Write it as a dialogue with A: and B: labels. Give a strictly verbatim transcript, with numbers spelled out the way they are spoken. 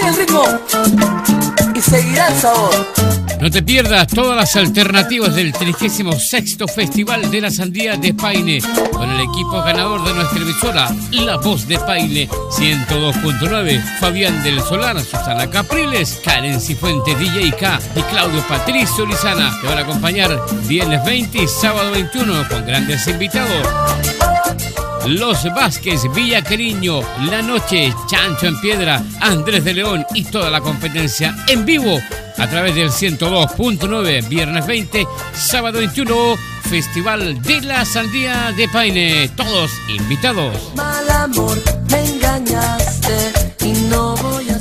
A: Sigue el ritmo y seguirá el sabor.
B: No te pierdas todas las alternativas del trigésimo sexto Festival de la Sandía de Paine, con el equipo ganador de nuestra emisora, La Voz de Paine, ciento dos punto nueve, Fabián del Solar, Susana Capriles, Karen Cifuentes, D J K y Claudio Patricio Lizana. Te van a acompañar viernes veinte y sábado veintiuno con grandes invitados. Los Vázquez, Villa Cariño, La Noche, Chancho en Piedra, Andrés de León y toda la competencia en vivo a través del ciento dos punto nueve, viernes veinte, sábado veintiuno, Festival de la Sandía de Paine. Todos invitados.
A: Mal amor, me engañaste y no voy a